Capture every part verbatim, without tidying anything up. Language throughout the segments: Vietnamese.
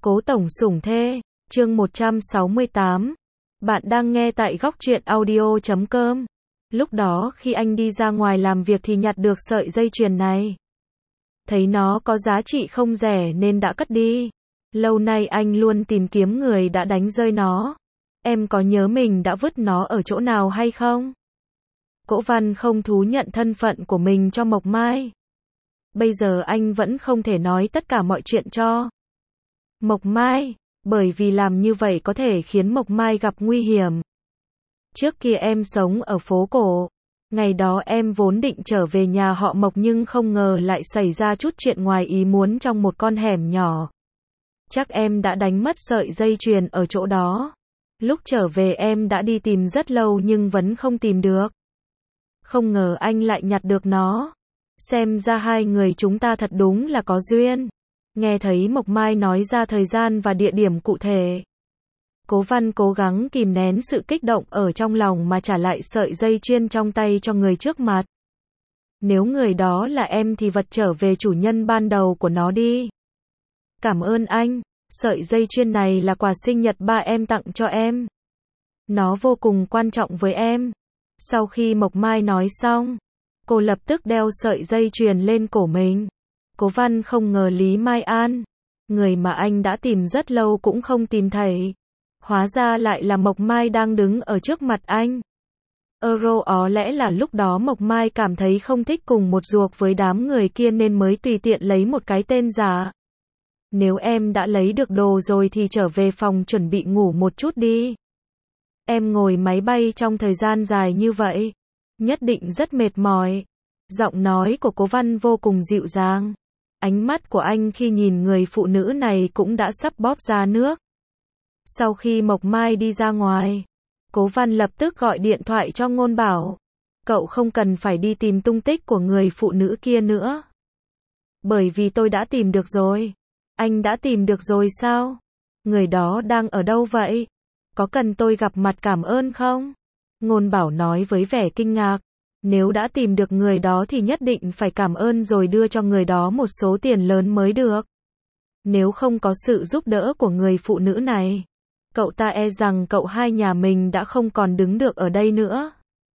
Cố tổng sủng thê, chương một trăm sáu mươi tám. Bạn đang nghe tại góc truyện audio chấm com. Lúc đó khi anh đi ra ngoài làm việc thì nhặt được sợi dây chuyền này. Thấy nó có giá trị không rẻ nên đã cất đi. Lâu nay anh luôn tìm kiếm người đã đánh rơi nó. Em có nhớ mình đã vứt nó ở chỗ nào hay không? Cố Văn không thú nhận thân phận của mình cho Mộc Mai. Bây giờ anh vẫn không thể nói tất cả mọi chuyện cho Mộc Mai, bởi vì làm như vậy có thể khiến Mộc Mai gặp nguy hiểm. Trước kia em sống ở phố cổ. Ngày đó em vốn định trở về nhà họ Mộc nhưng không ngờ lại xảy ra chút chuyện ngoài ý muốn trong một con hẻm nhỏ. Chắc em đã đánh mất sợi dây chuyền ở chỗ đó. Lúc trở về em đã đi tìm rất lâu nhưng vẫn không tìm được. Không ngờ anh lại nhặt được nó. Xem ra hai người chúng ta thật đúng là có duyên. Nghe thấy Mộc Mai nói ra thời gian và địa điểm cụ thể. Cố Văn cố gắng kìm nén sự kích động ở trong lòng mà trả lại sợi dây chuyền trong tay cho người trước mặt. Nếu người đó là em thì vật trở về chủ nhân ban đầu của nó đi. Cảm ơn anh, sợi dây chuyền này là quà sinh nhật ba em tặng cho em. Nó vô cùng quan trọng với em. Sau khi Mộc Mai nói xong, cô lập tức đeo sợi dây chuyền lên cổ mình. Cố Văn không ngờ Lý Mai An, người mà anh đã tìm rất lâu cũng không tìm thấy. Hóa ra lại là Mộc Mai đang đứng ở trước mặt anh. Euro ó lẽ là lúc đó Mộc Mai cảm thấy không thích cùng một ruột với đám người kia nên mới tùy tiện lấy một cái tên giả. Nếu em đã lấy được đồ rồi thì trở về phòng chuẩn bị ngủ một chút đi. Em ngồi máy bay trong thời gian dài như vậy, nhất định rất mệt mỏi. Giọng nói của Cố Văn vô cùng dịu dàng. Ánh mắt của anh khi nhìn người phụ nữ này cũng đã sắp bóp ra nước. Sau khi Mộc Mai đi ra ngoài, Cố Văn lập tức gọi điện thoại cho Ngôn Bảo. Cậu không cần phải đi tìm tung tích của người phụ nữ kia nữa. Bởi vì tôi đã tìm được rồi. Anh đã tìm được rồi sao? Người đó đang ở đâu vậy? Có cần tôi gặp mặt cảm ơn không? Ngôn Bảo nói với vẻ kinh ngạc. Nếu đã tìm được người đó thì nhất định phải cảm ơn rồi đưa cho người đó một số tiền lớn mới được. Nếu không có sự giúp đỡ của người phụ nữ này, cậu ta e rằng cậu hai nhà mình đã không còn đứng được ở đây nữa.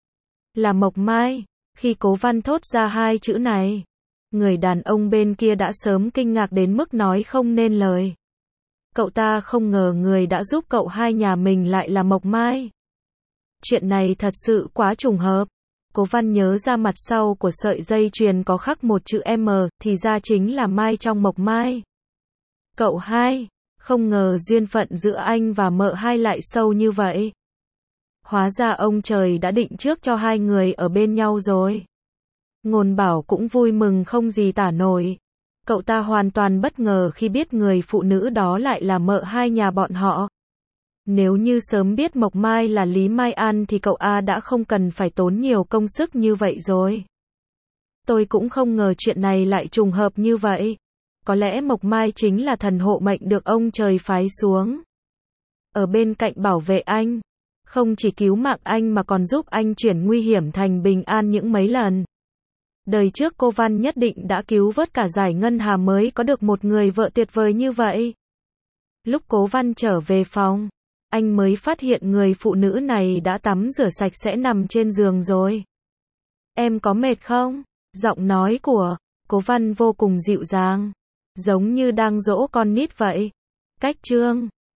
Là Mộc Mai. Khi Cố Văn thốt ra hai chữ này, người đàn ông bên kia đã sớm kinh ngạc đến mức nói không nên lời. Cậu ta không ngờ người đã giúp cậu hai nhà mình lại là Mộc Mai. Chuyện này thật sự quá trùng hợp. Cố Văn nhớ ra mặt sau của sợi dây chuyền có khắc một chữ M, thì ra chính là Mai trong Mộc Mai. Cậu hai, không ngờ duyên phận giữa anh và mợ hai lại sâu như vậy. Hóa ra ông trời đã định trước cho hai người ở bên nhau rồi. Ngôn Bảo cũng vui mừng không gì tả nổi. Cậu ta hoàn toàn bất ngờ khi biết người phụ nữ đó lại là mợ hai nhà bọn họ. Nếu như sớm biết Mộc Mai là Lý Mai An thì cậu A đã không cần phải tốn nhiều công sức như vậy rồi. Tôi cũng không ngờ chuyện này lại trùng hợp như vậy. Có lẽ Mộc Mai chính là thần hộ mệnh được ông trời phái xuống. Ở bên cạnh bảo vệ anh. Không chỉ cứu mạng anh mà còn giúp anh chuyển nguy hiểm thành bình an những mấy lần. Đời trước cô Văn nhất định đã cứu vớt cả giải ngân hà mới có được một người vợ tuyệt vời như vậy. Lúc Cố Văn trở về phòng, anh mới phát hiện người phụ nữ này đã tắm rửa sạch sẽ nằm trên giường rồi. Em có mệt không? Giọng nói của Cố Văn vô cùng dịu dàng, giống như đang dỗ con nít vậy. Cách chương